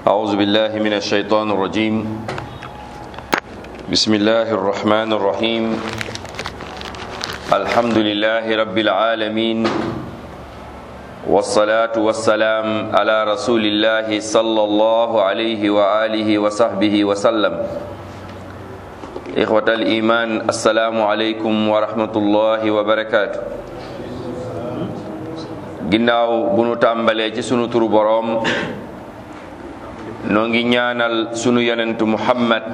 أعوذ بالله من الشيطان الرجيم بسم الله الرحمن الرحيم الحمد لله رب العالمين والصلاة والسلام على رسول الله صلى الله عليه وآله وصحبه وسلم إخوة الإيمان السلام عليكم ورحمة الله وبركاته ginnaaw bu nu tàmbalee ci sunu turu boroom noo ngi ñaanal sunu yonentu Muhammad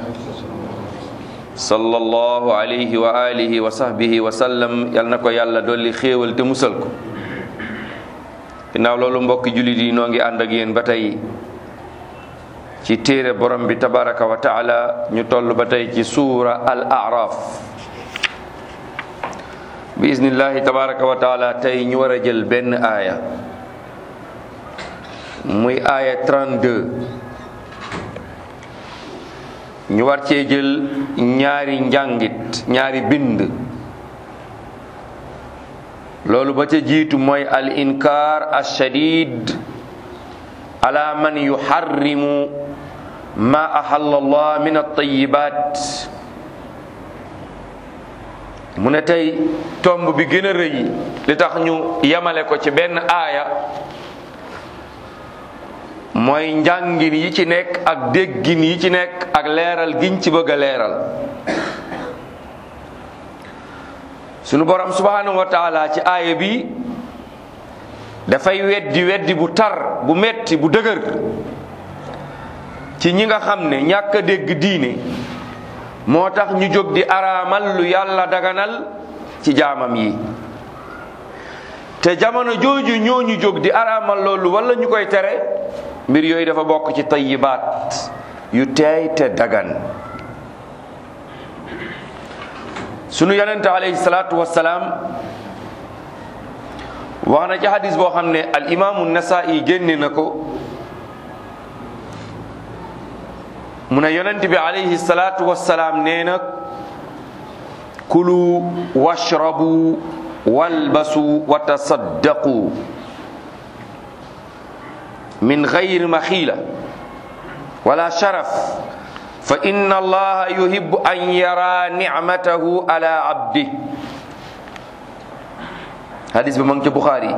sallallahu alayhi wa alihi wa sahbihi wa sallam yal na ko yàlla dolli xéewal te musal ko ginnaaw loolu mbokki jullit yi noo ngi ànd ak yéen ba tey ci téere borom bi tabaraka wa taala ñu toll ba tey ci suura al a'raf bi iznillahi tabaraka wa taala tey ñu war a jël benn aaya muy aaya 32 ñu war cee jël ñaari njàngit ñaari bind loolu ba ca jiitu mooy al inkaar ashadid ala man yuharrimu ma ahalla allah min at-tayyibat mu ne tey tomb bi gën a rëy li tax ñu yemale ko ci benn aaya mooy njàngin yi ci nekk ak déggin yi ci nekk ak leeral giñ ci bëgg a leeral sunu borom subhanahu wa taala ci aaya bi dafay weddi bu tar bu metti bu dëgër ci ñi nga xam ne ñàkk a dégg diine moo tax ñu jóg di araamal lu yàlla daganal ci jaamam yi te jamono jooju ñooñu jóg di araamal loolu wala ñu koy tere mbir yooyu dafa bokk ci tayyibaat yu teey te dagan sunu yonente alayhi salaatu wassalaam wax na ci hadis boo xam ne al imaamu Nasaa'i génne na ko mu ne yonent bi alayhi salaatu wassalaam nee na kulu washrabu walbasu wa tasaddaqu min gayri maxiila wala sharaf fa inna allaha yuhibbu an yara nicmatahu ala abdi hadis bi ma ngi ci Buxaari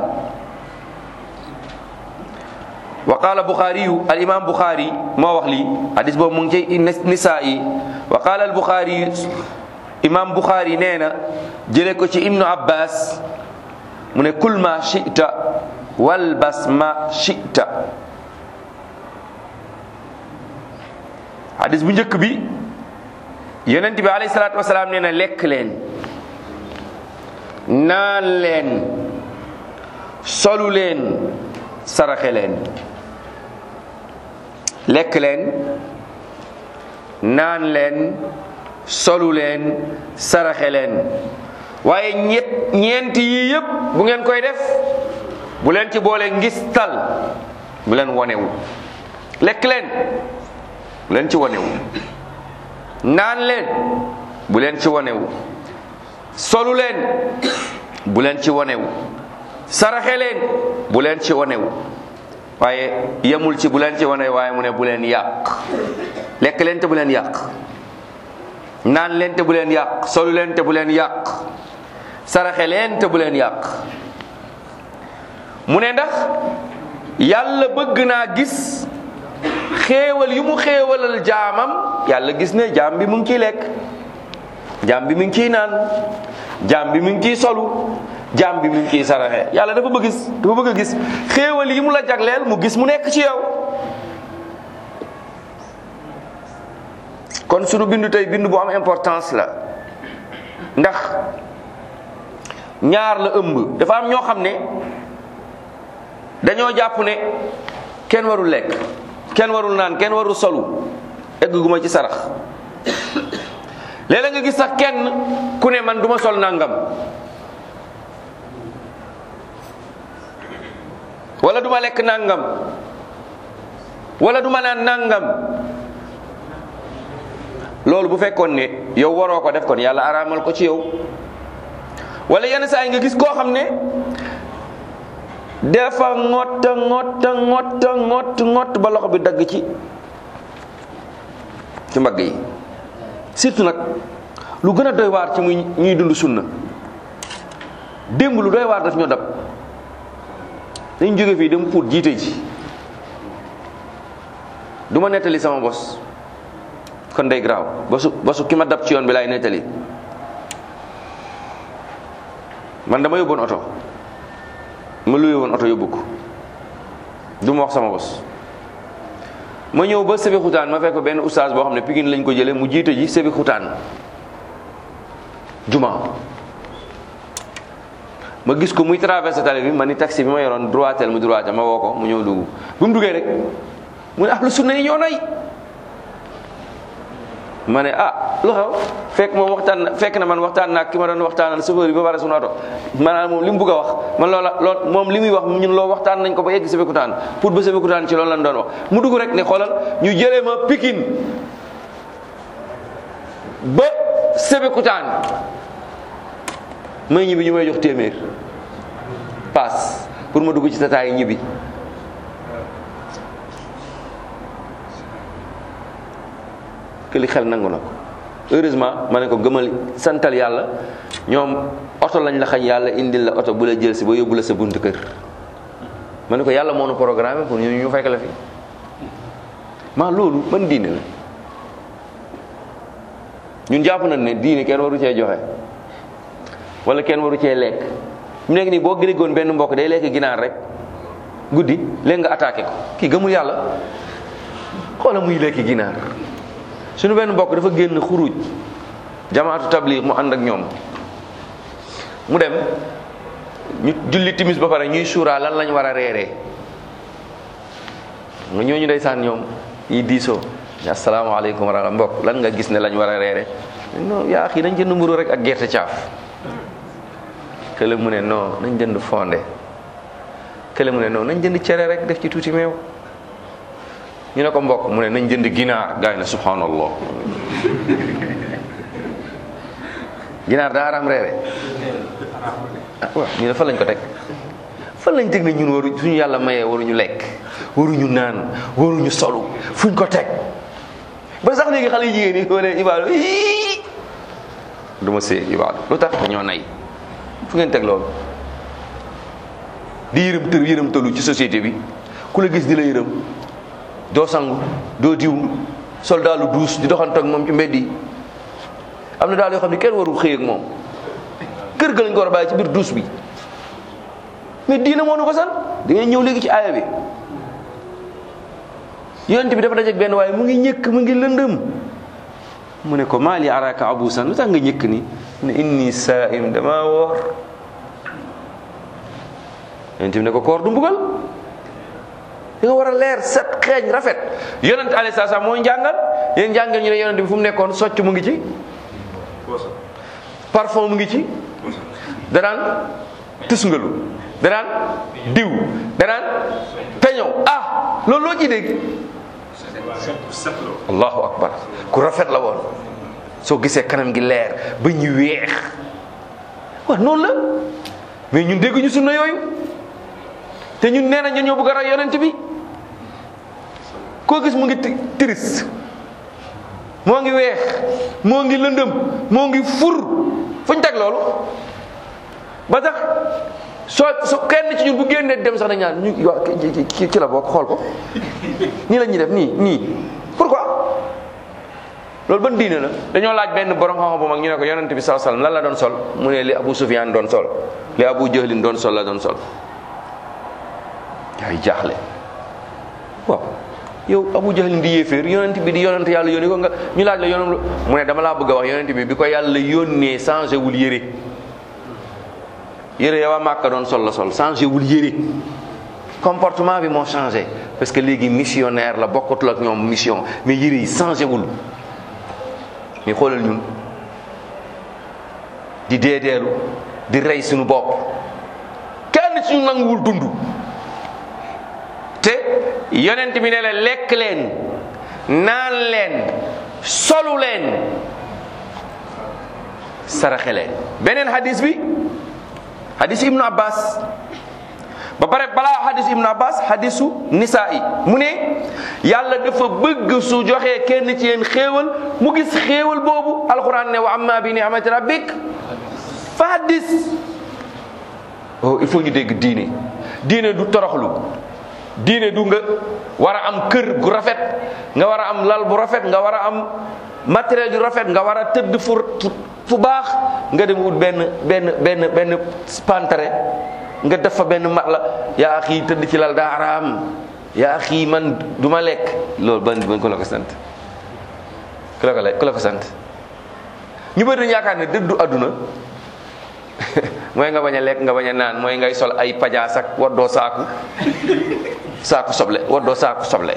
wa qaala Buxaariyu al imaam Buxaari moo wax lii hadis boobu mu ngi ci Nisaa'i wa qaala al Buxaari imaam Buxaari nee na jële ko ci Ibnu Abbas mu ne kul ma shi'ta walbas ma shi'ta hadis bu njëkk bi yonent bi alayhi salaatu wasalaam nee na lekk leen naan leen solu leen saraxe leen lekk leen naan leen solu leen saraxe leen waaye ñeent yii yëpp bu ngeen koy def bu leen ci boole ngistal bu leen wonewu lekk leen bu leen ci wonewu naan leen bu leen ci wonewu solu leen bu leen ci wonewu saraxe leen bu leen ci wonewu waaye yemul ci bu leen ci wane waaye mu ne bu leen yàq lekk leen te bu leen yàq naan leen te bu leen yàq solu leen te bu leen yàq saraxe leen te bu leen yàq mu ne ndax yàlla bëgg naa gis xéewal yu mu xéewalal jaamam yàlla gis ne jaam bi mu ngi ciy lekk jaam bi mu ngi ciy naan jaam bi mu ngi ciy solu jaam bi mu ngi ciy saraxe yàlla dafa bëgg a gis xéewal yi mu la jagleel mu gis mu nekk ci yow kon sunu bindu tey bindu bu am importance la ndax ñaar la ëmb dafa am ñoo xam ne dañoo jàpp ne kenn warul lekk kenn warul naan kenn warul solu egguma ci sarax léeg-léeg nga gis sax kenn ku ne man duma sol nangam wala duma lekk nangam wala duma naan nangam loolu bu fekkoon ne yow waroo ko def kon yàlla araamal ko ci yow wala yenn saa yi nga gis koo xam ne dafa ngott ba loxo bi dagg ci mbagg yi. surtout nag lu gën a doy waar ci muy ñuy dund sunna, démb lu doy waar daf ñoo dab. dañ jóge fii dem pour jiite ji, du ma nettali sama bos kon day garaaw, bosu ki ma dab ci yoon bi laay nettali. man dama yóbboon oto, ma luye woon oto yóbbu ko, du ma wax sama bos. ma ñëw ba Sébikotane ma fekk benn oustaz boo xam ne Pikine lañ ko jëlee mu jiite ji Sébikotane juma. ma gis ko muy traversé tali bi ma ni taxi bi ma yoroon droitel mu droite ma woo ko mu ñëw dugg. bu mu duggee rek mu ne ahlu sunna yi ñoo nay. ma ne lu xew fekk na man waxtaan naa ki ma doon waxtaanal chauffeur bi ba pare sunu oto maanaam moom li mu bëgg a wax man loolu moom li muy wax ñun loo waxtaan nañ ko ba yegg Sébikotane pour ba Sébikotane ci loolu lañ doon wax. mu dugg rek ne xoolal ñu jëlee ma Pikine ba Sébikotane may ñibbi ñu may jox téeméer paas pour ma dugg ci tataay ñibbi. li xel nangu na ko heureusement ma ne ko gëmal santal yàlla, ñoom oto lañ la xañ, yàlla indil la oto bu la jël si ba yóbbu la sa buntu kër. ma ne ko yàlla moo nu programme pour ñu fekk la fi. loolu man diine la. ñun jàpp nañ ne diine kenn waru cee joxe wala kenn waru cee lekk. mu nekk nii boo gërigoon benn mbokk day lekk ginaar rek guddi léegi nga attaqué ko, kii gëmul yàlla. xoola muy lekk ginaar. suñu benn mbokk dafa génn xuruj jamaatu tabligh mu ànd ak ñoom, mu dem ñu julli timis ba pare ñuy suuraa lan lañ war a reeree. nga ñooñu ndeysaan ñoom yi diisoo asalaamaaleykum wa rahmatulah mbokk lan nga gis ne lañ war a reere. non yaa xii nañ jënd mburu rek ak gerte caaf. kële mu ne non nañ jënd fonde. kële mu ne non nañ jënd cere rek def ci tuuti meew. ñu ne ko mbokk mu ne nañ jënd ginaar. gaa yi ne subhanallah. ginaar daa araam reere. waaw ñu ne fan lañ ko teg. fan lañ teg ne ñun waru suñu yàlla mayee waruñu lekk waruñu naan waruñu solu fuñ ko teg. ba sax léegi xale yu jigéen ñi wane ibaadu du ma see ibaadu lu tax ñoo nay. fu ngeen teg loolu. di yërëm tëlu ci société bi ku la gis di la yërëm. doo sangu doo diw sol daalu duus di doxantu ak moom ci mbedd yi. am na daal yoo xam ne kenn warul xëy ak moom kër ga lañ ko war a bàyyi ci biir duus bi. mais diina moo nu ko san da ngay ñëw léegi ci aaya bi. yonent bi dafa dajeek benn waaye mu ngi ñëkk mu ngi lëndëm. mu ne ko maali araka abusan lu tax nga ñëkk ni ne inni saa'im dama woor. yonent bi ne ko koor du mbugal. da nga war a leer set xeeñ rafet. yonent alayhi salaam moo njàngal yéen njàngal ñu ne yonent bi fu mu nekkoon socc mu ngi ci. parfum mu ngi ci. danaan tusngalu. danaan diw. danaan peñow. loolu loo ci dégg. allahu akbar ku rafet la woon. soo gisee kanam gi leer ba ñu weex. waaw noonu la mais ñun dégguñu sunna yooyu. te ñun nee na ñun ñoo bëgg a roy yonent bi. koo gis mu ngi tiris moo ngi weex moo ngi lëndëm moo ngi fur fuñ teg loolu. ba tax soo kenn ci ñun bu génnee dem sax dañ naan ñu waa ci la bokk xool ko nii la ñuy def nii pourquoi. loolu ban diine la. dañoo laaj benn borom xam-xam bu mag ñu ne ko yonent bi sallallahu alayhi wasallam lan la doon sol mu ne li Abu Sufyan doon sol li Abu Jahlin doon sol la doon sol. yaay jaaxle waaw yow Abu Jahlin di yéeféer yonent bi di yonent yàlla yónni ko nga ñu laaj la yonent mu ne dama laa bëgg a wax yonent bi ko yàlla yónnee changé wul yére yow waa Màkka doon sol la sol changé wul yére. comportement bi moo changé parce que léegi missionnaire la bokkatul ak ñoom mission mais yére yi changé wul. mais xoolal ñun di deedeelu di rey suñu bopp kenn ci ñu nanguwul dund. te yonent bi ne la lekk leen naan leen solu leen saraxe leen. beneen hadis bi hadis ibnu abbas ba pare balaa hadis ibnu abbas hadisu nisaa yi mu ne yàlla dafa bëgg su joxee kenn ci yéen xéewal mu gis xéewal boobu alquran ne wa amma bi ni'mati rabbik fa hadis. oh il faut ñu dégg diine. diine du toroxlu. diine du nga war a am kër gu rafet, nga war a am lal bu rafet, nga war a am matériel yu rafet, nga war a tëdd fu baax, nga dem wut benn pantare nga def fa benn mat la yaa axi tëdd ci lal daa araam, yaa axi man du ma lekk. loolu ban ku la ko sant? ku la ko sant? ñu bëri dañu yaakaar ne dëddu àdduna mooy nga bañ a lekk, nga bañ a naan, mooy ngay sol ay pajaas ak waddoo saaku soble, waddoo saaku soble.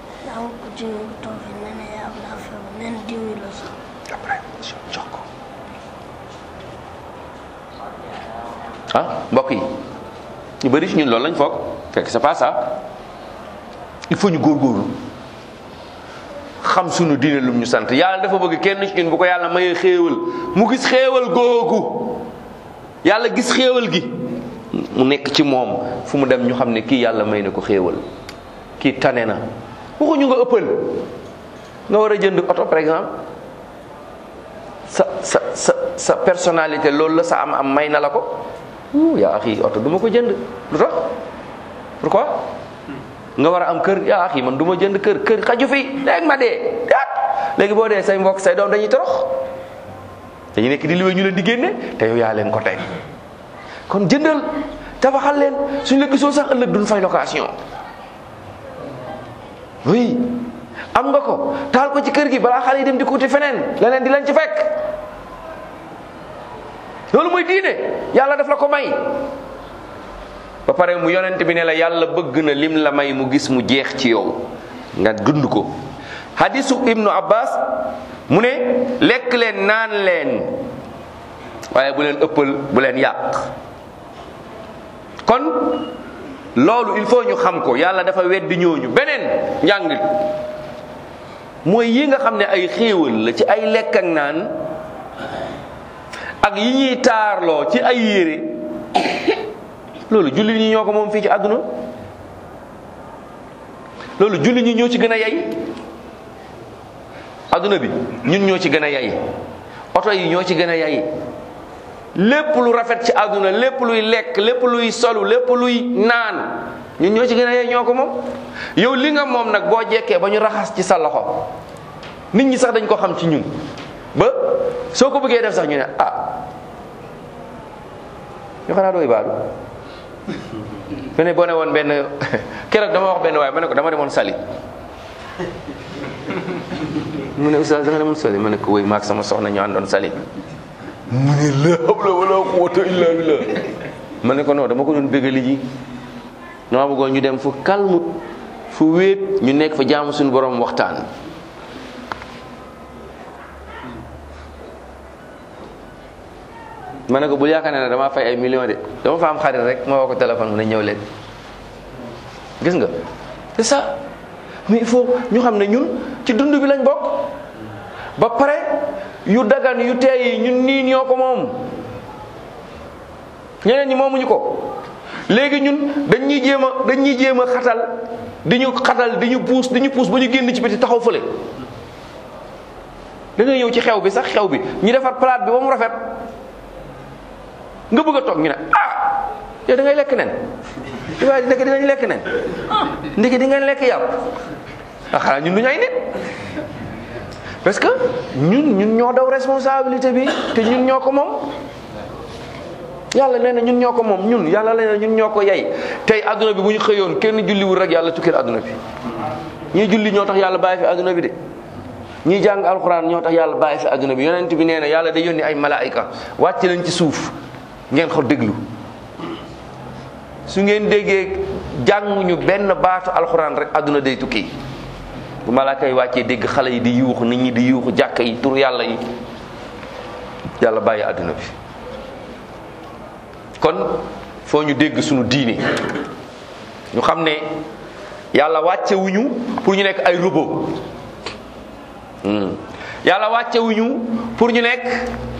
mbokk yi ñu bëri ci ñun loolu lañ foog fekk c'est pas ça. il faut ñu góorgóorlu xam sunu diine lum ñu sant. yàlla dafa bëgg kenn ci ñun bu ko yàlla mayee xéewal mu gis xéewal googu, yàlla gis xéewal gi mu nekk ci moom, fu mu dem ñu xam ne kii yàlla may na ko xéewal, kii tane na. waxuñu nga ëppal, nga war a jënd oto par exemple, sa personnalité loolu la, sa am may na la ko. yaa axi oto du ma ko jënd. lu tax? pourquoi? nga war a am kër. yaa axi man du ma jënd kër xaju fi léegi ma dee léegi boo dee say mbokk say doom dañuy torox, dañuy nekk di liwee ñu leen di génne te yow yaa leen ko teg. kon jëndal, tabaxal leen, suñu la gisoo sax ëllëg duñ fay location. oui am nga ko, taal ko ci kër gi balaa xale yi dem di ko wuti feneen leneen di leen ci fekk. loolu mooy diine, yàlla daf la ko may. ba pare mu yonent bi ne la yàlla bëgg na lim la may mu gis mu jeex ci yow nga dund ko. hadisu ibnu abbas mu ne lekk leen naan leen waaye bu leen ëppal, bu leen yàq. kon loolu il faut ñu xam ko. yàlla dafa weddi ñooñu. beneen njàngit mooy yi nga xam ne ay xéewal la ci ay lekk ak naan ak yi ñuy taarloo ci ay yére, loolu jullit ñi ñoo ko moom fii ci àdduna. loolu jullit ñi ñoo ci gën a yay. àdduna bi ñun ñoo ci gën a yay, oto yi ñoo ci gën a yay, lépp lu rafet ci àdduna, lépp luy lekk, lépp luy solu, lépp luy naan, ñun ñoo ci gën a yay, ñoo ko moom. yow li nga moom nag boo jekkee ba ñu raxas ci sa loxo, nit ñi sax dañ ko xam ci ñun, ba soo ko bëggee def sax ñu ne ñu xanaa dooy baadu. fene boo ne woon benn keroog dama wax benn waaye ma ne ko dama demoon Saly, mu ne oustaz da nga demoon Saly, ma ne ko wéy maag sama soxna ñu àndoon Saly. mu ne la hawla wala quwwata illa billah. ma ne ko non dama ko doon bégali ji, dama bëggoon ñu dem fu calme, fu wéet, ñu nekk fa jaamu suñu borom waxtaan. ma ne ko bul yaakaar ne damaa fay ay millions de, dama fa am xarit rek ma woo ko téléphone mu ne ñëw leen. gis nga c'est ça. mais il faut ñu xam ne ñun ci dund bi lañ bokk. ba pare yu dagan yu teey yi ñun nii ñoo ko moom, ñeneen ñi moomuñu ko. léegi ñun dañuy jéem a xatal, di ñu puus ba ñu génn ci biti taxaw fële. da ngay ñëw ci xew bi sax, xew bi ñu defar palaat bi ba mu rafet, nga bëgg a toog ñu ne yow da ngay lekk nen, waaye ndeke dinañ lekk nen, ndeke di ngeen lekk yàpp. xanaa ñun duñu ay nit. parce que ñun ñoo daw responsabilité bi, te ñun ñoo ko moom. yàlla nee na ñun ñoo ko moom, ñun yàlla nee na ñun ñoo ko yey. tey adduna bi bu ñu xëyoon kenn julliwul rek yàlla tukkil adduna bi. ñii julli ñoo tax yàlla bàyyi fi adduna bi de, ñii jàng alxuraan ñoo tax yàlla bàyyi fi adduna bi. yonent bi nee na yàlla day yónni ay malaayika wàcc leen ci suuf ngeen ko déglu. su ngeen déggee jànguñu benn baatu alxuraan rek adduna day tukki. bu malaaka yi wàccee dégg xale yi di yuuxu, nit ñi di yuuxu, jàkk yi, tur yàlla yi, yàlla bàyyi adduna bi. kon foo ñu dégg sunu diine, ñu xam ne yàlla wàccewuñu pour ñu nekk ay robot. yàlla wàccewuñu pour ñu nekk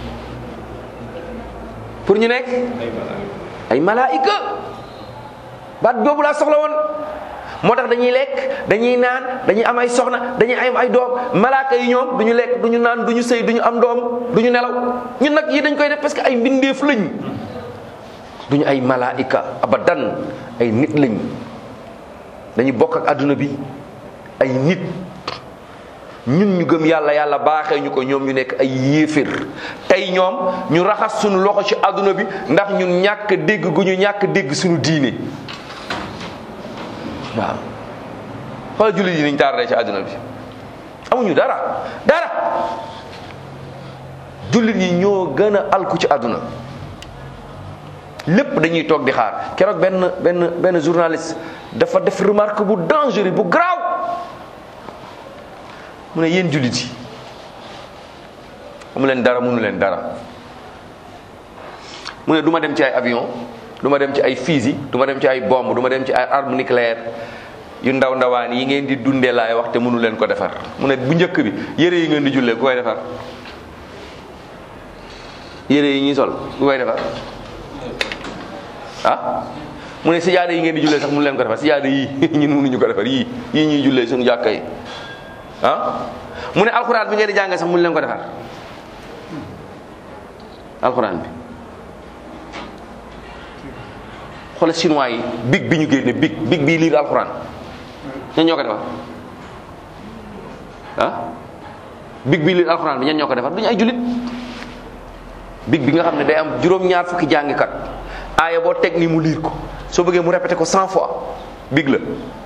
ay malaayika. baat boobu laa soxla woon. moo tax dañuy lekk dañuy naan dañuy am ay soxna dañuy am ay doom malaaka yi ñoom duñu lekk duñu naan duñu sëy duñu am doom duñu nelaw ñun nag yi dañ koy def parce que ay mbindeef lañ duñu ay malaika abadan ay nit lañ dañuy bokk ak adduna bi ay nit ñun ñu gëm yàlla yàlla baaxee ñu ko ñoom ñu nekk ay yéefér tey ñoom ñu raxas suñu loxo ci adduna bi ndax ñun ñàkk dégg gu ñu ñàkk dégg suñu diine waaw xoolal jullit yi niñ tardé ci àdduna bi amuñu dara jullit yi ñoo gën a alku ci àdduna lépp dañuy toog di xaar keroog benn journaliste dafa def remarque bu dangereux bu grave mu ne yéen jullit yi amu leen dara mënu leen dara mu ne du ma dem ci ay avion du ma dem ci ay fusil du ma dem ci ay bombe du ma dem ci ay arme nucléaire yu ndaw ndawaan yi ngeen di dundee laay wax te mënu leen ko defar mu ne bu njëkk bi yére yi ngeen di jullee ku koy defar yére yi ñuy sol ku koy defar ah mu ne sijaada yi ngeen di jullee sax mënu leen ko defar sijaada yii ñun mënuñu ko defar yii ñuy jullee suñu jàkka yi ah mu ne alxuraan bi ngeen di jàngee sax mënu leen ko defar alxuraan bi xoolal chinois yi big bi ñu génne big bii liir alxuraan ñan ñoo ko defar ah big bii liir alxuraan bi ñan ñoo ko defar duñu ay jullit big bi nga xam ne day am juróom-ñaar fukki jàngikat aaya boo teg nii mu liir ko soo bëggee mu répété ko 100 fois big la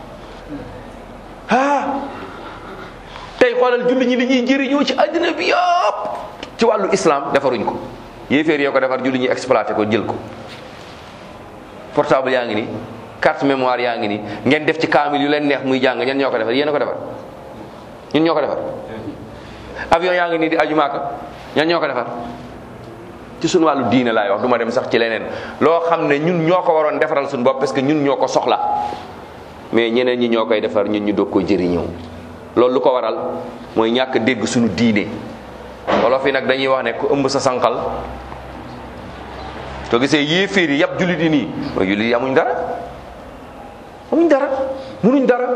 tey xoolal jullit ñi li ñuy jëriñoo ci àddina bi yëpp ci wàllu islam defaruñ ko yéeféer yoo ko defar jullit ñi exploité ko jël ko portable yaa ngi nii carte mémoire yaa ngi nii ngeen def ci kaamil yu leen neex muy jàng ñen ñoo ko defar yéen a ko defar ñun ñoo ko defar avion yaa ngi nii di aju Maaka ñan ñoo ko defar ci suñu wàllu diine laay wax du ma dem sax ci leneen loo xam ne ñun ñoo ko waroon defaral suñu bopp parce que ñun ñoo ko soxla mais ñeneen ñi ñoo koy defar ñun ñu doog ko jëriñoo loolu lu ko waral mooy ñàkk dégg suñu diine wolof yi nag dañuy wax ne ku ëmb sa sànqal soo gisee yéeféer yi yàpp jullit yi nii mooy jullit yi amuñ dara munuñ dara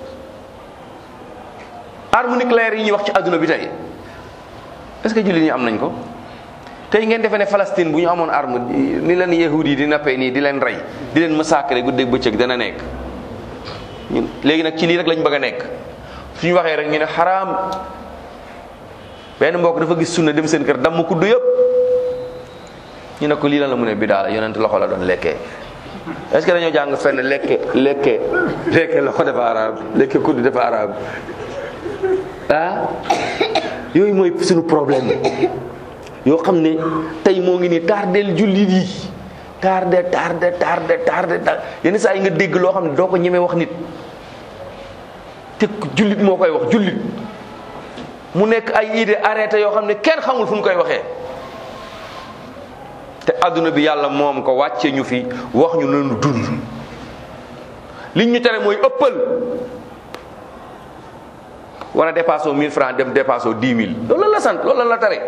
arme nucléaire yi ñuy wax ci àdduna bi tey est-ce que jullit ñi am nañ ko tey ngeen defee ne Palestine bu ñu amoon arme ni leen yahud yi di nappee nii di leen rey di leen massacrer guddeeg bëccëg dana nekk ñun léegi nag ci lii rek lañ bëgg a nekk suñu waxee rek ñu ne xaraam benn mbokk dafa gis sunna dem seen kër damm kuddu yëpp ñu ne ko lii lan la mu ne bidaa la yonent loxo la doon lekkee est-ce que dañoo jàng fenn lekke loxo dafa araam lekke kuddu dafa araam yooyu mooy suñu problème yoo xam ne tey moo ngi nii tardel jullit yi tardé yenn saa yi nga dégg loo xam ne doo ko ñemee wax nit te jullit moo koy wax jullit mu nekk ay idée arrêté yoo xam ne kenn xamul fu ñu koy waxee te adduna bi yàlla moom ko wàcce ñu fi wax ñu nanu dund liñ ñu tere mooy ëppal war a dépassé 1000 francs dem dépassé 10 000 loolu la sant loolu la tere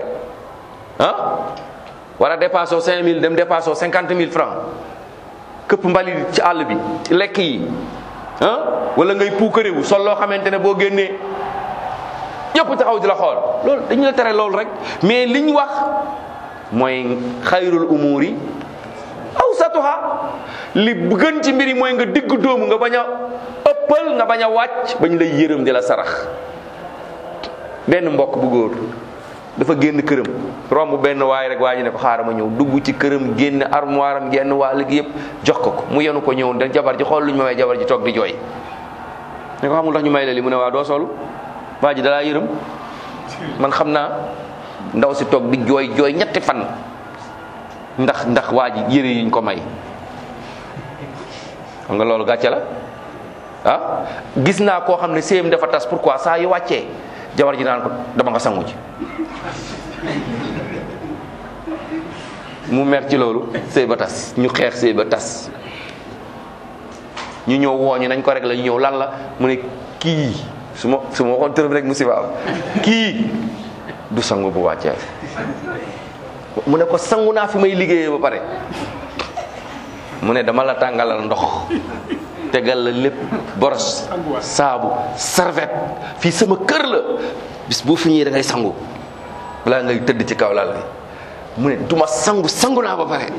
war a dépassé 5000 dem dépassé 50 000 francs këpp mbali ci àll bi ci lekk yi wala ngay puukarewu sol loo xamante ne boo génnee ñëpp taxaw di la xool loolu dañu la tere loolu rek mais liñ wax mooy xayrul umuri awsatuha li gën ci mbir yi mooy nga digg doomu nga bañ a ëppal nga bañ a wàcc bañ lay yërëm di la sarax benn mbokk bu góor dafa génn këram romb benn waay rek waa ji ne ko xaaral ma ñëw dugg ci këram génn armoire am génn waa léegi yëpp jox ko mu yenu ko ñëw da jabar ji xool lu ñu ma may jabar ji toog di jooy ne ko xamul tax ñu may la li mu ne waa doo solu waa ji dalaa yërëm man xam naa ndaw si toog di jooy ñetti fan ndax waa ji yëre yiñ ko may xam nga loolu gàcce la gis naa koo xam ne séem dafa tas pourquoi saa yu wàccee jabar ji naan ko dama nga sangu ci mu mer ci loolu sëy ba tas ñu xeex sëy ba tas ñu ñëw wooñu nañ ko rek la ñu ñëw lan la mu ne kii su ma waxoon tërëm rek musiba am kii du sangu bu wàccee mu ne ko sangu naa fi may liggéeyee ba pare mu ne dama la tàngalal ndox tegal la lépp, boros, saabu, serviette, fii sama kër la, bis boo fi ñëwee da ngay sangu balaa ngay tëdd ci kaw lal bi. mu ne duma sangu naa ba pare.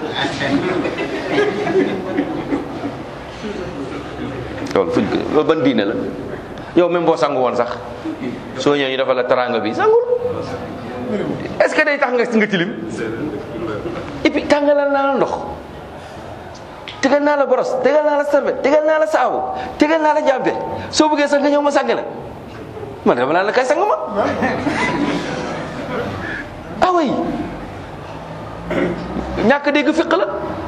loolu ban diine la? yow même boo sangu woon sax soo ñëwee ñu defal la teraanga bi sangul. est-ce que day tax nga tilim? et puis tàngalal naa la ndox, tegal naa la boros, tegal naa la serviette, tegal naa la saabu, tegal naa la jàmpe. soo bëggee sax nga ñëw ma sang la, man dama naan la kay sang ma. ah oui, ñàkk dégg fiq la.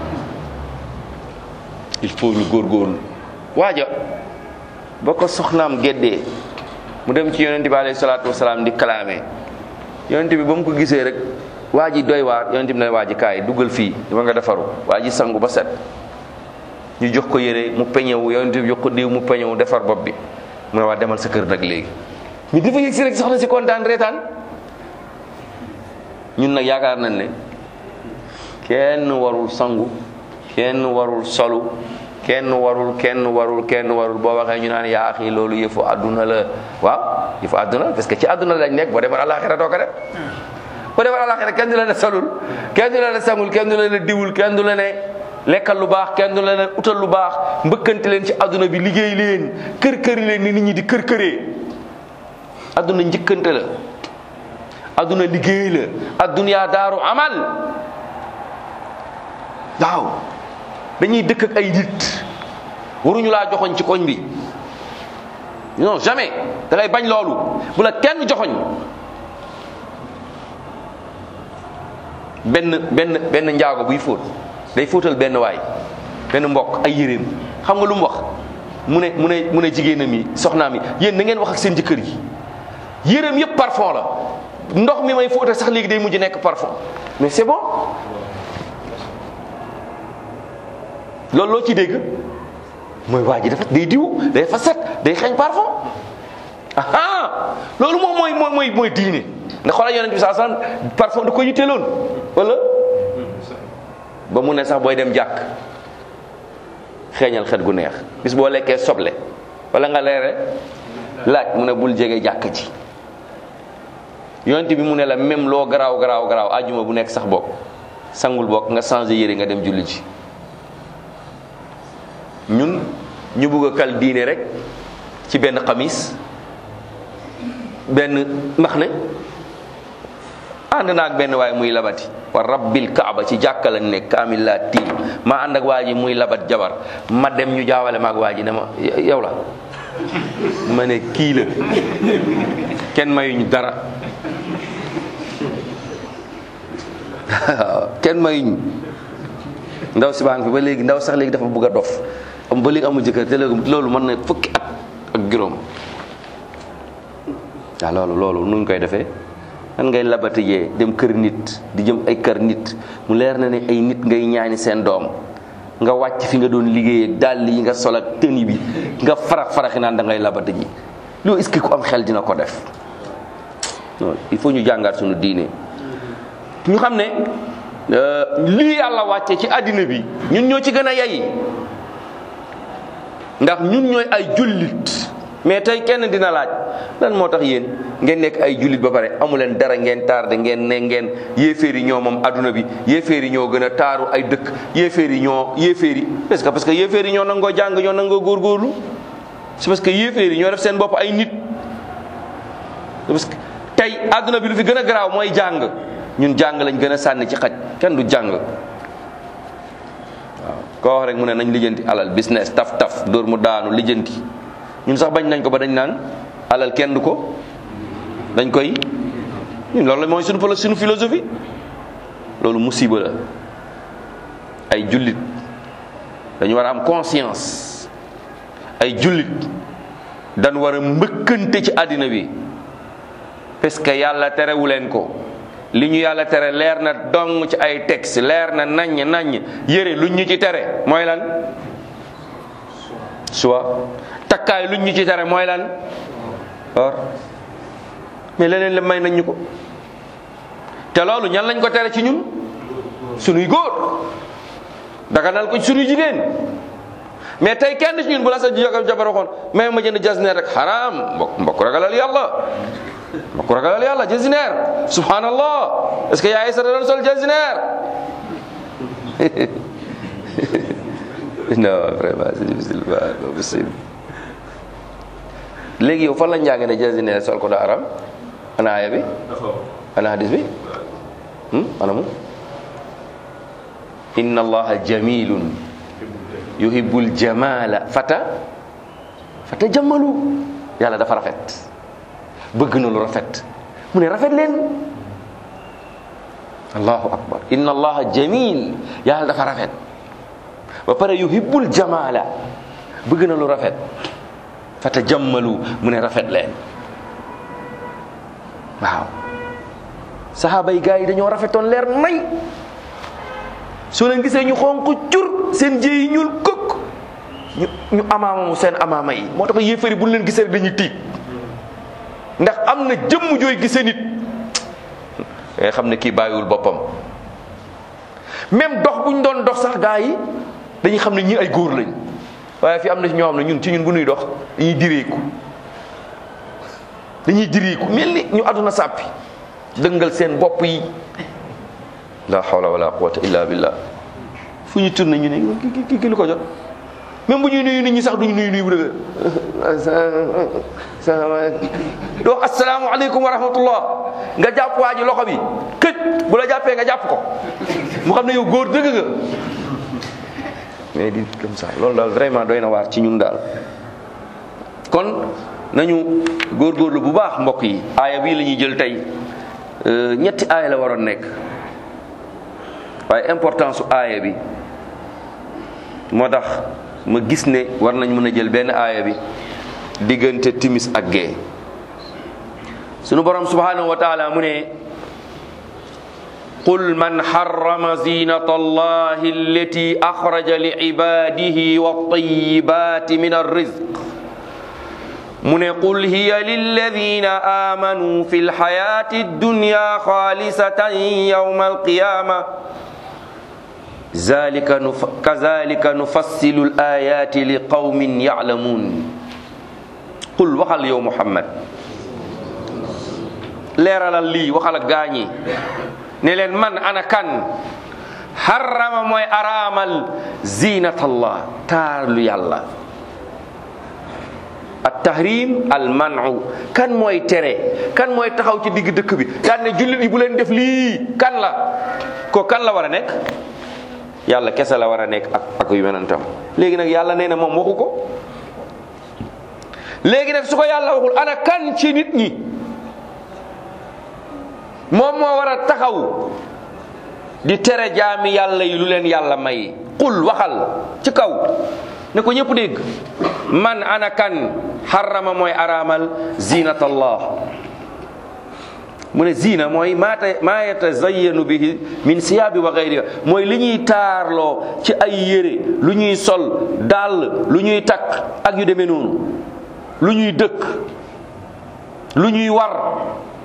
il faut ñu góorgóorlu. waaja ba ko soxnaam geddee mu dem ci yonent bi alayhi salaatu wasalaam di kalaame. yonent bi ba mu ko gisee rek waa ji doy waar. yonent bi ne waa ji kaay duggal fii dama nga defaru. waa ji sangu ba set, ñu jox ko yére mu peñewu. yonent bi jox ko diw mu peñewu defar bopp bi. mu ne waa demal sa kër nag léegi. ñu dafa yëg si rek soxna si kontaan reetaan. ñun nag yaakaar nañ ne kenn warul sangu, kenn warul solu, kenn warul boo waxee ñu naan yaa axi loolu yëfu àdduna la. waaw yëfu àdduna parce que ci àdduna lañ nekk. boo defar alaxira doo ko def. boo defar alaxira kenn du la ne solul, kenn du la ne sangul, kenn du la ne diwul, kenn du la ne lekkal lu baax, kenn du la ne utal lu baax. mbëkkante leen ci àdduna bi, liggéey leen, kër-këri leen ni nit ñi di kër-këree. àdduna njëkkante la, àdduna liggéey la, àdduna daaru amal. waaw dañuy dëkk ak ay nit, waruñu laa joxoñ ci koñ bi. non jamais, da ngay bañ loolu. bu la kenn joxoñ. benn njaago buy fóot day fóotal benn waay, benn mbokk ay yéreem. xam nga lu mu wax? mu ne jigéenam yi, soxnaam yi, yéen na ngeen wax ak seen jëkkër yi. yéreem yëpp parfum la, ndox mi may fóotal sax léegi day mujj nekk parfum. mais c'est bon. loolu loo ci dégg mooy waa ji dafa day diw, day fa set, day xeeñ parfum. aha loolu moom mooy diine. nga xoolal yonent bi sallallahu alayhi wasallam parfum da ko yitteeloon wala ba mu ne sax booy dem jàkk xeeñal xet gu neex. bis boo lekkee soble wala nga leere laaj mu ne bul jege jàkk ci. yonent bi mu ne la même loo garaaw àjjuma bu nekk sax bokk sangul bokk nga changé yére nga dem julli ji. ñun ñu bugg a kal diine rek ci benn xamis, benn max ne. ànd naa ak benn waay muy labati wa rabbil kaaba ci jàkka lañ nekk kaamil laa tiim ma ànd ak waa ji muy labat jabar. ma dem ñu jaawale ma ak waa ji ne ma yow la. ma ne kii la. kenn mayuñu dara. kenn mayuñu. ndaw si baa ngi fi ba léegi, ndaw sax léegi dafa bëgg a dof am ba léegi amul jëkkër te léegi loolu mën na fukki at ak juróom. waaw loolu nuñ koy defee? nan ngay labatijee dem kër nit, di jëm ay kër nit mu leer na ne ay nit ngay ñaani seen doom, nga wàcc fi nga doon liggéey ak dàll yi nga sol ak tëni bi nga faraxi naan da ngay labatiji. loolu est-ce que ku am xel dina ko def? non, il faut ñu jàngaat suñu diine. ñu xam ne lii yàlla wàcce ci àddina bi ñun ñoo ci gën a yey, ndax ñun ñooy ay jullit. mais tey kenn dina laaj lan moo tax yéen ngeen nekk ay jullit ba pare amu leen dara, ngeen tardé, ngeen ne ngeen yéeféer yi ñoo moom adduna bi, yéeféer yi ñoo gën a taaru ay dëkk, yéeféer yi parce que yéeféer yi ñoo nangoo jàng, ñoo nangoo góorgóorlu. c'est parce que yéeféer yi ñoo def seen bopp ay nit. parce que tey adduna bi lu fi gën a garaaw mooy jàng. ñun jàng lañ gën a sànni ci xaj, kenn du jàng. waaw koo wax rek mu ne nañ lijjanti alal, business taf dóor mu daanu lijjanti. ñun sax bañ nañ ko ba dañ naan alal kenn du ko, dañ koy ñun loolu mooy suñu philosophie. loolu musiba la. ay jullit dañu war a am conscience. ay jullit dañ war a mbëkkante ci àddina bi parce que yàlla terewu leen ko. li ñu yàlla tere leer na dong ci ay texte, leer na naññ yére luñ ñu ci tere mooy lan? soit takkaay luñ ñu ci tere mooy lan? or mais leneen la may nañ ñu ko. te loolu ñan lañ ko tere ci ñun? sunuy góor. daganal ko suñu jigéen. mais tey kenn ci ñun bu la sa jabar waxoon mais ma jënd jasneer rek xaraam mbokk ragalal yàlla jasneer subhanallah est-ce que yaay sa doon sol jasneer non vraiment c'est difficile pas possible. léegi yow fan la njàng ne jasneer sol ko da haram ana aaya bi ana hadis bi ana mu inna allaha jamilun yuhibbul jamala fata jammalu. yàlla dafa rafet bëgg na lu rafet mu ne rafet leen. allahu akbar inna allaha jamil yàlla dafa rafet ba pare yuhibbul jamala bëgg na lu rafet fata jammalu mu ne rafet leen. waaw saxaaba yi gars yi dañoo rafetoon leer may soo leen gisee ñu xonq cur seen jëy yi ñuul këkk ñu amaamamu seen amaama yi moo tax yéefari bu leen gisee rek dañuy tiit ndax am na jëmm jooy gisee nit nga xam ne kii bàyyiwul boppam. même dox bu ñu doon dox sax gars yi dañuy xam ne ñii ay góor lañ waaye fi am na ñoo xam ne ñun bu ñuy dox dañuy direeku mel ni ñu àdduna sàppi dëngal seen bopp yi. la hawla wala quwwata illa billah fu ñu tourné ñu ne ki lu ko jot même bu ñuy nuyu nit ñi sax duñu nuyu bu dëgg doo assalaamu aleykum wa rahmatullah nga jàpp waa ji loxo bi këj bu la jàppee nga jàpp ko mu xam ne yow góor dëgg nga mais di comme ça loolu daal vraiment doy na waar ci ñun daal. kon nañu góorgóorlu bu baax mbokk yi. aaya bii la ñuy jël tey ñetti aaya la waroon nekk waaye importance su aaya bi moo tax ma gis ne war nañ mën a jël benn aaya bi diggante timis ak gee. sunu borom subhanahu wa taala mu ne qul man harrama zinata allahi allati axraja li ibadihi wat-tayyibati min ar-rizq mu ne qul hiya lilladina amanu fi lxayati dunya xaalisatan yawma alqiyama kazalika nufassilu alayati li qawmin ya'lamun. qul waxal yow Muhammad leeralal lii waxal ak gaañi ne leen man ana kan harrama mooy araamal zinatallah taalu yàlla. at-tahrim al-man'u kan mooy tere kan mooy taxaw ci digg dëkk bi daan ne jullit yi bu leen def lii kan la ko kan la war a nekk yàlla kese la war a nekk ak yu yonentam. léegi nag yàlla nee na moom waxu ko. léegi nag su ko yàlla waxul ana kan ci nit ñi moom moo war a taxaw di tere jaami yàlla yi lu leen yàlla may. qul waxal ci kaw ne ko ñëpp dégg man ana kan harrama mooy araamal zinatallah. mu ne zina mooy maa yatazayyanu bihi min siyaabi wa ghayriha mooy li ñuy taarloo ci ay yére lu ñuy sol dàll lu ñuy takk ak yu demee noonu lu ñuy dëkk lu ñuy war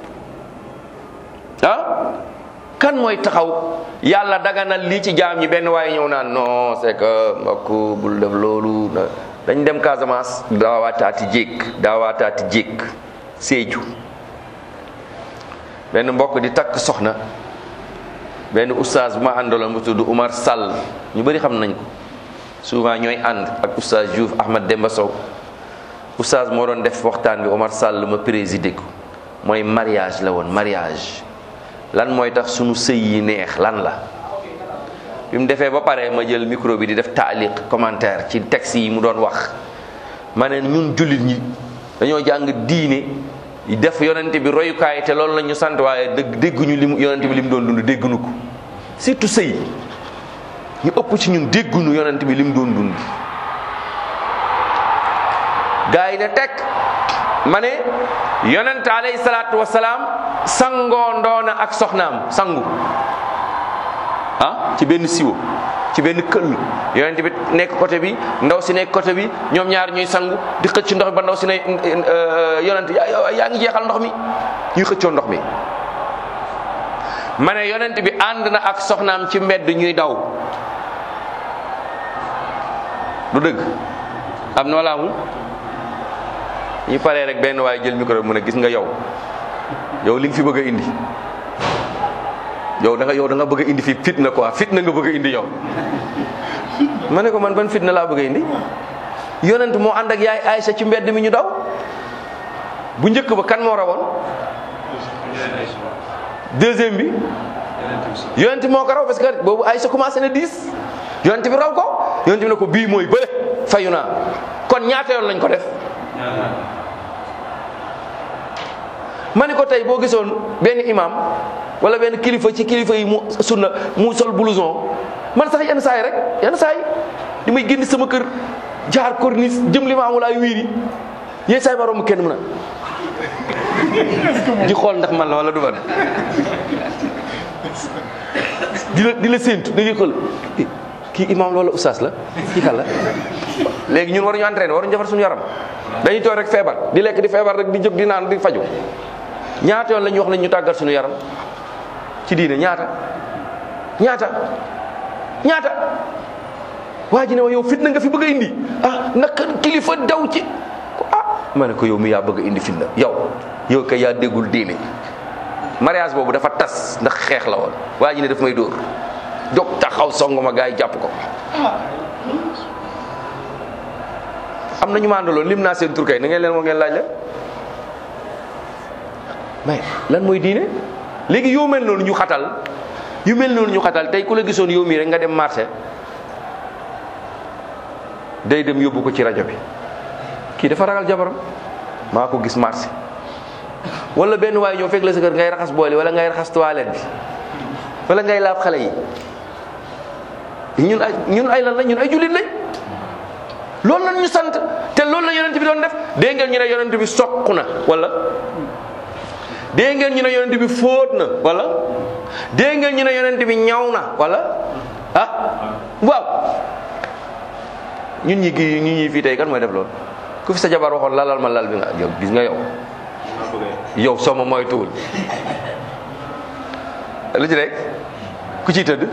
kan mooy taxaw yàlla daganal lii ci jaam ñi benn waaye ñëw naan non c'est que mbokk bul def loolu dañ dem Casamance daawaataati jékk Sédhiou benn mbokk di takk soxna benn oustaz bu ma àndaloon bu tudd Oumar Sall ñu bëri xam nañ ko souvent ñooy ànd ak oustaz Diouf Ahmad Demba Sow oustaz moo doon def waxtaan bi Oumar Sall ma présidé ko mooy mariage la woon mariage lan mooy tax sunu sëy yi neex lan la bi mu defee ba pare ma jël micro bi di def taaliq commentaire ci texte yi mu doon wax ma ne ñun jullit ñi dañoo jàng diine def yonente bi royukaay te loolu la ñu sant waaye dégguñu li mu yonente bi li mu doon dund dégguñu ko surtout sëy ñu ëpp ci ñun dégguñu yonente bi li mu doon dund. gaa yi ne teg ma ne yonente alayhi salaatu wasalaam sangoo ndoona ak soxnaam sangu ci benn siwo ci benn këll yonent bi nekk côté bi ndaw si nekk côté bi ñoom ñaar ñuy sangu di xëcc ndox mi ba ndaw si ne yonent yaa ngi jeexal ndox mi ñuy xëccoo ndox mi. ma ne yonent bi ànd na ak soxnaam ci mbedd ñuy daw du dëgg am na wala amul ñu paree rek benn waaye jël micro bi mu ne gis nga yow li nga fi bëgg a indi yow da nga bëgg a indi fi fitna quoi fitna nga bëgg a indi yow. ma ne ko man ban fitna laa bëgg a indi yonent moo ànd ak yaay Aysa ci mbedd mi ñu daw bu njëkk ba kan moo rawoon deuxième bi yonent moo ko raw parce que boobu Aysa commencé na 10 yonent bi raw ko yonent bi ne ko bii mooy bële fayu naa kon ñaata yoon lañ ko def. ma ne ko tey boo gisoon benn imam wala benn kilifa ci kilifa yi mu sunna mu sol blouson man sax yenn saa yi di may génn sama kër jaar corniche jëm li ma amul ay wiiri yenn saa yi ma romb kenn mun a di xool ndax man la wala du man di la séentu da ngay xool kii imam loola oustaz la kii kan la léegi ñun waruñu entraîner waruñu defar suñu yaram dañuy toog rek feebar di lekk di feebar rek di jóg di naan di faju ñaata yoon la ñuy wax nañ ñu tàggat suñu yaram ci diine ñaata waa ji ne ma yow fitna nga fi bëgg a indi naka kilifa daw ci ma ne ko yow mi yaa bëgg a indi fitna yow kay yaa déggul diine mariage boobu dafa tas ndax xeex la woon waa ji ne daf may dóor jóg taxaw song ma gaa yi jàpp ko am na ñu ma àndaloon lim naa seen tur kay na ngeen leen moo ngeen laaj la mais lan mooy diine léegi yow mel noonu ñu xatal tey ku la gisoon yow mii rek nga dem marché day dem yóbbu ko ci rajo bi kii dafa ragal jabaram maa ko gis marché wala benn waaye ñëw fekk la sa kër ngay raxas boole wala ngay raxas toilette bi wala ngay laab xale yi ñun ay lan la ñun ay jullit lañ loolu lañ ñu sant te loolu la yonent bi doon def dégg ngeen ñu ne yonent bi soq na wala dégg ngeen ñu ne yonent bi fóot na wala dégg ngeen ñu ne yonent bi ñaw na wala waaw ñun ñi fii tey kan mooy def loolu ku fi sa jabar waxoon lalal ma lal bi nga yow gis nga yow soo ma moytuwul lu ci rek ku ciy tëdd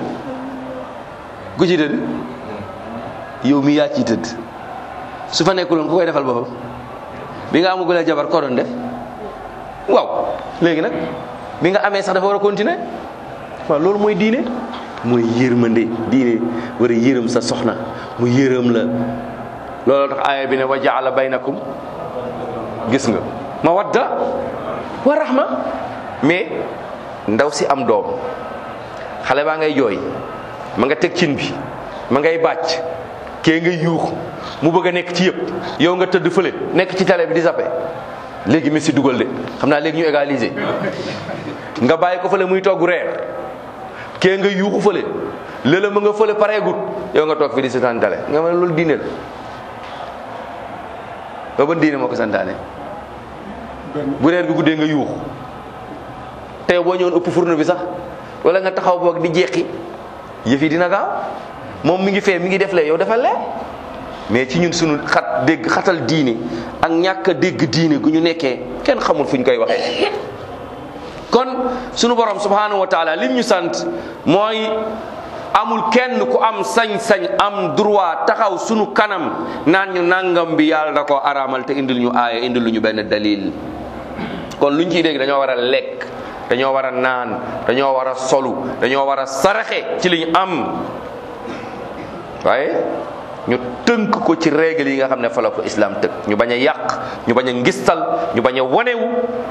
yow mi yaa ciy tëdd su fa nekkuloon ku koy defal boppam bi nga amagulee jabar koo doon def waaw léegi nag bi nga amee sax dafa war a continuer waaw loolu mooy diine mooy yërmande diine war a yërëm sa soxna mu yërëm la looloo tax aaya bi ne wa jaala baynakum gis nga mawadda wa rahma mais ndaw si am doom xale baa ngay jooy ma nga teg cin bi ma ngay bàcc kee nga yuux mu bëgg a nekk ci yëpp yow nga tëdd fële nekk ci télé bi di zappe léegi Messi dugal de xam naa léegi ñu égaliser nga bàyyi ko fële muy togg reer kee nga yuuxu fële lëla ma nga fële pareegut yow nga toog fi di seetaan télé nga ma ne loolu diine la ba ban diine moo ko santaane bu reer bi guddee nga yuuxu tey boo ñëwoon ëpp fourneau bi sax wala nga taxaw boog di jeqi yëf yi dina gaaw moom mi ngi fee mi ngi def lee yow dafa lee mais ci ñun suñu xatal diine ak ñàkk a dégg diine gu ñu nekkee kenn xamul fu ñu koy waxee kon sunu borom subhanahu wa taala lim ñu sant mooy amul kenn ku am sañ-sañ am droit taxaw sunu kanam naan ñu nangam bi yàlla da koo araamal te indil ñu aaya indil lu ñu benn dalil kon luñ ciy dégg dañoo war a lekk dañoo war a naan dañoo war a solu dañoo war a saraxe ci li ñu am waaye ñu tënk ko ci règle yi nga xam ne fa la ko islam tënk ñu bañ a yàq ñu bañ a ngistal ñu bañ a wonewu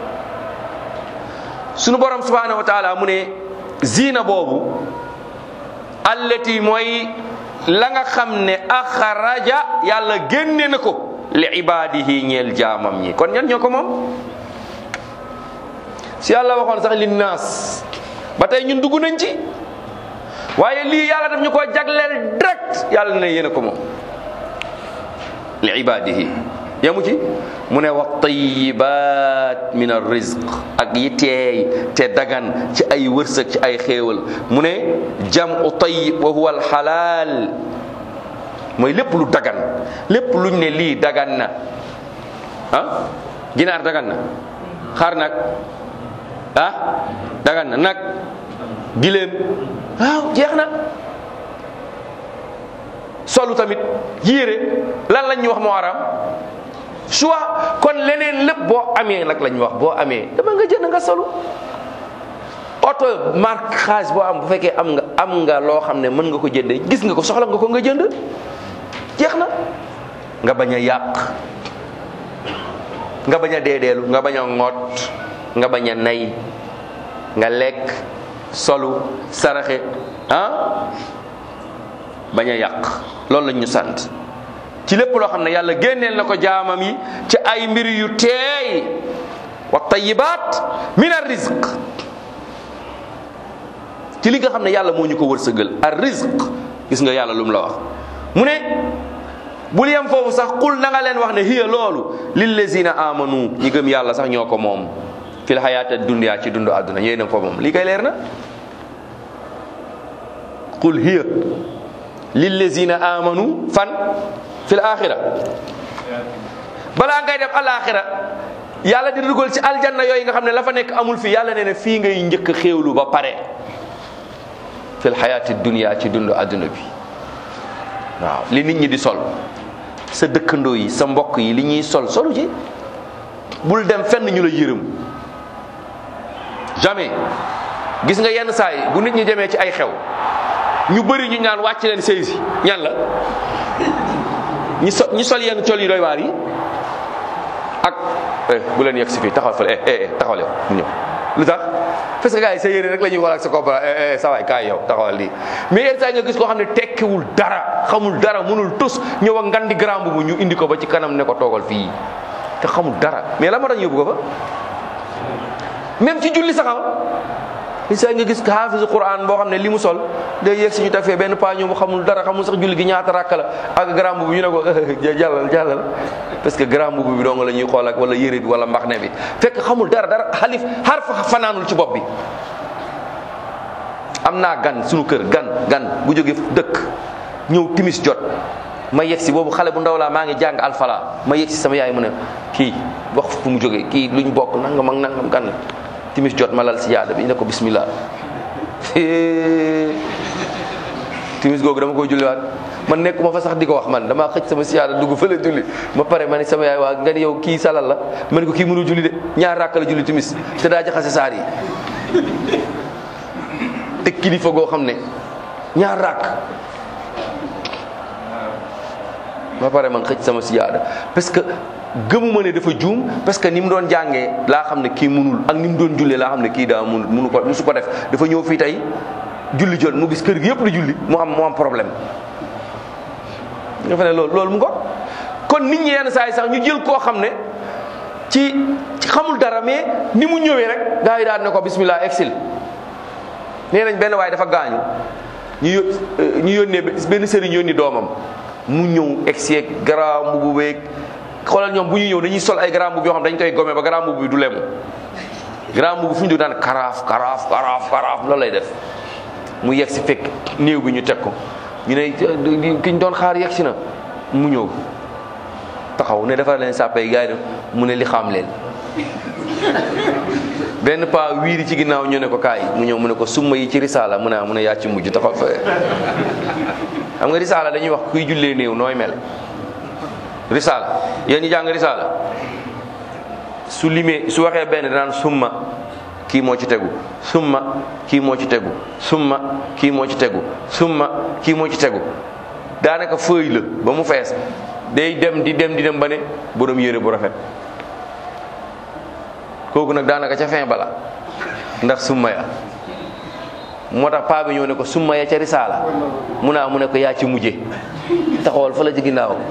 sunu borom subhanahu wa taala mu ne ziina boobu allati mooy la nga xam ne axraja yàlla génne na ko li ibadihi ñeel jaamam ñi kon ñan ñoo ko moom si yàlla waxoon sax li naas ba tey ñun dugg nañ ci waaye lii yàlla daf ñu ko jagleel direct yàlla ne yéen a ko moom li ibadihi yamu ci mu ne wa tayibat min arrizq ak yi teey te dagan ci ay wërsëg ci ay xéewal mu ne jamu tayyib wa huwa alxalaal mooy lépp lu dagan lépp luñ ne lii dagan na ginaar dagan na xar nag dagan na nag giléem waaw jeex na solu tamit yére lan lañ ñu wax moo haram choix. kon leneen lépp boo amee nag lañ wax boo amee dama nga jënd nga solu. oto marquage boo am bu fekkee am nga loo xam ne mën nga ko jëndee gis nga ko soxla nga ko nga jënd jeex na. nga bañ a yàq, nga bañ a deedeelu, nga bañ a ŋoot, nga bañ a nay, nga lekk solu saraxe bañ a yàq. loolu lañ ñu sant ci lépp loo xam ne yàlla génneel na ko jaamam yi ci ay mbir yu teey wa tayyibaat min ar-rizq, ci li nga xam ne yàlla moo ñu ko wërsëgal ar-rizq. gis nga yàlla lu mu la wax mu ne bul yem foofu sax qul na nga leen wax ne hiya loolu lillazina amanu ñi gëm yàlla sax ñoo ko moom fil hayata dunya ci dundu àdduna yéen a ko moom. lii kay leer na qul hiya lillazina amanu fan fil axira. balaa ngay dem alaxira yàlla di dugal ci aljanna yooyu nga xam ne la fa nekk amul fii yàlla nee na fii ngay njëkk xéewlu ba pare fil hayati dunya ci dundu àdduna bi. waaw li nit ñi di sol sa dëkkandoo yi sa mbokk yi li ñuy solu ci bul dem fenn ñu la yërëm jamais. gis nga yenn saa yi bu nit ñi demee ci ay xew ñu bëri ñu ñaan wàcc leen sëy si ñan la ñu sol yenn col yi doy waar yi ak bu leen yegg si fii taxawal fële taxawal yow mu ñëw. lu tax parce que gars yi sa yére rek la ñuy xool ak sa koppara sa waay kaay yow taxawal lii. mais yenn saa yi nga gis koo xam ne tekkiwul dara xamul dara mënul tus ñëw ak ngandi grand bu ñu indi ko ba ci kanam ne ko toogal fii te xamul dara mais la moo tax ñu yóbbu ko fa. même ci julli sax yenn saa yi nga gis hafizu Quran boo xam ne li mu sol day yegg si ñu teg fee benn paa ñëw mu xamul dara xamul sax julli gi ñaata rakk la ak grand bu ñu ne ko jàllal parce que grand bu bi dong la ñuy xool ak wala yére bi wala mbaxne bi fekk xamul dara xalif xar fa fanaanul ci bopp bi. am naa gan suñu kër gan bu jóge dëkk ñëw timis jot ma yegg si boobu xale bu ndaw laa maa ngi jàng alfala ma yegg si sama yaay mu ne kii wax fu mu jógee kii luñ bokk nangam ak nangam gan timis jot ma lal si yaada bi ne ko bismillah timis googu dama koy julliwaat man nekkuma fa sax di ko wax man damaa xëj sama siyaada dugg fële julli ma pare ma ne sama yaay waa nga ni yow kii salal la ma ne ko kii mënul julli de ñaar rakk la julli timis te daa jaxase saar yi te kilifa goo xam ne ñaar rakk ma pare man xëj sama siyaada parce que gëmuma ne dafa juum parce que ni mu doon jàngee laa xam ne kii munul ak ni mu doon jullee laa xam ne kii daa munu ko musu ko def dafa ñëw fii tey julli jot mu gis kër gi yëpp di julli mu am problème nga fa ne loolu mu ko kon nit ñi yenn saa yi sax ñu jël koo xam ne ci xamul dara mais ni mu ñëwee rek gaa yi daal ne ko bismillah exil nee nañ benn waaye dafa gaañu ñu yónnee benn sëriñ yónni doomam mu ñëw egsi ak grand mbubu beeg xoolal ñoom bu ñu ñëw dañuy sol ay grand mbubu yoo xam dañ koy gome ba grand mbubu bi du lemu grand mbubu fu ñu daan karaaf loolu lay def mu yegg si fekk néew bi ñu teg ko ñu ne ki ñu doon xaar yegg si na mu ñëw taxaw ne defar leen sàppe yi gars yi mu ne li xam leen benn pa wiiri ci ginnaaw ñu ne ko kaay mu ñëw mu ne ko summa yi ci risaala mu ne yaa ci mujj taxaw fa xam nga risaala dañuy wax kuy jullee néew nooy mel risaala yéen ñi jàng risaala su waxee benn danaan summa kii moo ci tegu summa kii moo ci tegu summa kii moo ci tegu summa kii moo ci tegu daanaka feuille la ba mu fees day dem di dem ba ne borom yére bu rafet kooku nag daanaka ca fin bala ndax summa ya moo tax paa bi ñëw ne ko summa ya ca risaala mu ne ko yaa ci mujje taxawal fa la ci ginnaaw waaw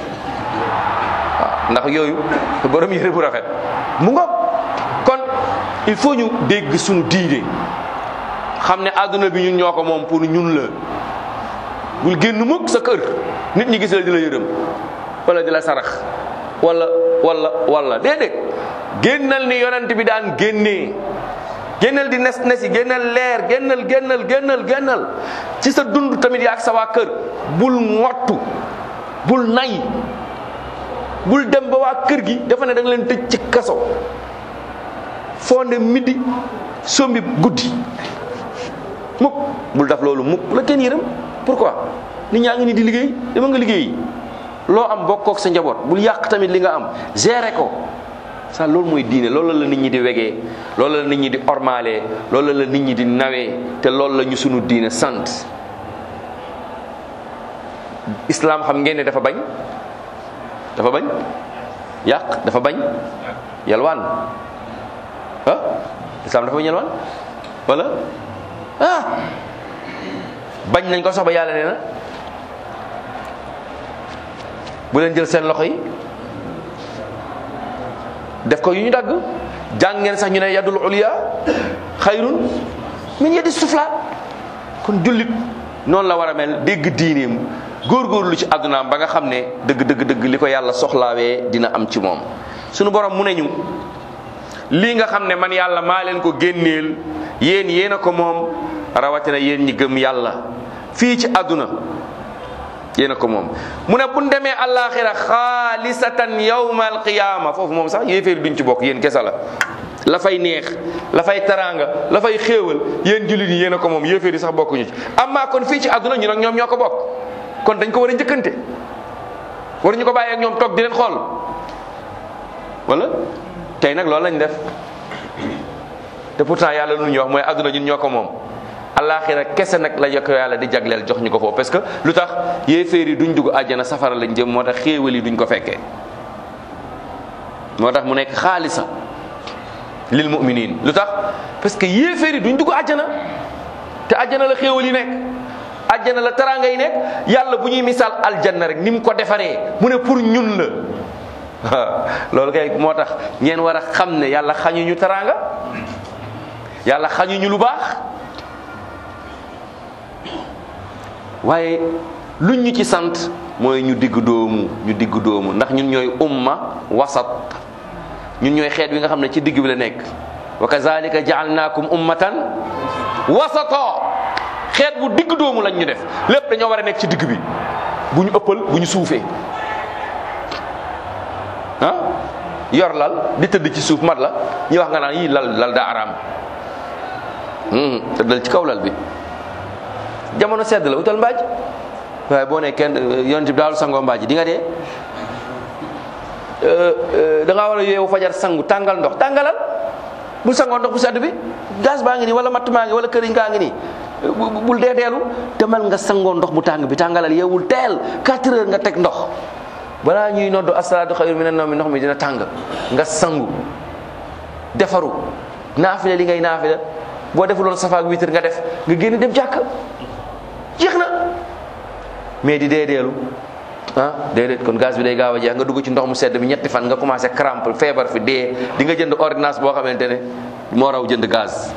ndax yooyu borom yére bu rafet mu ngoog kon il faut ñu dégg suñu diine xam ne àdduna bi ñun ñoo ko moom pour ñun la bul génn mukk sa kër nit ñi gis la di la yërëm wala di la sarax wala déedéet génnal ni yonent bi daan génnee génnal di nes yi génnal leer génnal ci sa dund tamit yaa ak sa waa kër bul ngottu bul nay bul dem ba waa kër gi dafa ne da nga leen tëj ci kaso fonde midi sombi guddi mukk bul def loolu mukk la kenn yërëm pourquoi nit ñaa ngi ni di liggéey dama nga liggéey loo am bokkook sa njaboot bul yàq tamit li nga am gérer ko ça loolu mooy diine loolu la nit ñi di wegee loolu la nit ñi di ormalee loolu la nit ñi di nawee te loolu la ñu sunu diine sant. islam xam ngeen ne dafa bañ yàq dafa bañ yalwaan islam dafa bañ yalwaan wala bañ nañ ko sax ba yàlla nee na bu leen jël seen loxo yi def ko yu ñu dagg jàng ngeen sax ñu ne yadul uliya xayrun min yadi sufla kon jullit noonu la war a mel dégg diineem góorgóorlu ci àddunaam ba nga xam ne dëgg li ko yàlla soxlaawee dina am ci moom. sunu borom mu ne ñu lii nga xam ne man yàlla maa leen ko génneel yéen a ko moom rawatina yéen ñi gëm yàlla fii ci àdduna yéen a ko moom. mu ne bu ñu demee àllaaxira xaalisatan yawmal qiyaama foofu moom sax yéeféer duñ ci bokk yéen kesa la fay neex la fay taraanga la fay xéewal yéen jullit yi yéen a ko moom yéeféer yi sax bokkuñu ci. amaa kon fii ci àdduna ñu nag ñoom ñoo ko bokk kon dañ ko war a njëkkante waruñu ko bàyyi ak ñoom toog di leen xool wala tey nag loolu lañ def te pourtant yàlla lu ñu wax mooy àdduna ñun ñoo ko moom. alaxira kese nag la yokk yàlla di jagleel jox ñu ko foofu parce que lu tax yéeféer yi duñ dugg àjjana safara lañ jëm moo tax xéewal yi duñ ko fekkee moo tax mu nekk xaalisa lil mu'minin lu tax parce que yéeféer yi duñ dugg àjjana te àjjana la xéewal yi nekk àjjana la teraanga yi nekk yàlla bu ñuy misaal aljanna rek ni mu ko defaree mu ne pour ñun la loolu kay moo tax ngeen war a xam ne yàlla xañuñu teraanga yàlla xañuñu lu baax waaye luñ ñu ci sant mooy ñu digg doomu ndax ñun ñooy umma wasat ñun ñooy xeet wi nga xam ne ci digg bi la nekk wa kazalika ja'alnakum ummatan wasata xeet bu digg doomu lañ ñu def lépp dañoo war a nekk ci digg bi bu ñu ëppal bu ñu suufee yor lal di tëdd ci suuf mat la ñu wax nga naan yii lal daa araam tëddal ci kaw lal bi jamono sedd la utal mbaaj waaye boo ne kenn yonent bi daal sangoo mbaaj di nga dee da ngaa war a yeewu fajar sangu tàngal ndox tàngalal bul sangoo ndox bu sedd bi gaz baa ngi nii wala matt maa ngi wala këriñ kaa ngi nii bul dee deelu demal nga sangoo ndox bu tàng bi tàngalal yeewul teel 4 heures nga teg ndox balaa ñuy noddu asalaatu xayru minan nawmi ndox mi dina tàng nga sangu defaru naafila li ngay naafila boo defuloon safaak witar nga def nga génn dem jàkk jeex na mais di deedeelu déedéet kon gaz bi day gaaw a jeex nga dugg ci ndox mu sedd bi ñetti fan nga commencé crampe feebar fi dee di nga jënd ordonnance boo xamante ne moo raw jënd gaz.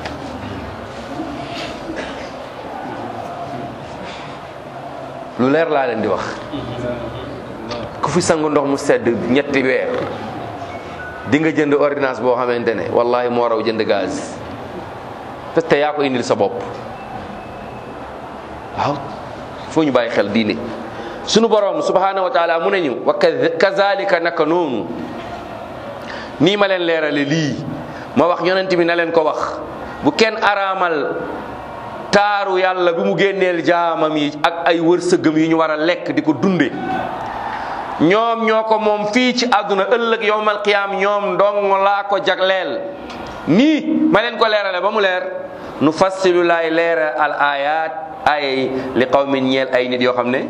lu leer laa leen di wax ku fi sangu ndox mu sedd ñetti weer di nga jënd ordonnance boo xamante ne wallahi moo raw jënd gaz parce que yaa ko indil sa bopp waaw foo ñu bàyyi xel diine. sunu borom subhanahu wa taala mu ne ñu wa kazalika naka noonu nii ma leen leerale lii ma wax yonent bi na leen ko wax bu kenn araamal taaru yàlla bi mu génneel jaamam yi ak ay wërsëgam yi ñu war a lekk di ko dunde ñoom ñoo ko moom fii ci àdduna ëllëg yowmal qiyaam ñoom dong laa ko jagleel nii ma leen ko leerale ba mu leer nu fassilu laay leeral al ayat ay li qawmin ñeel ay nit yoo xam ne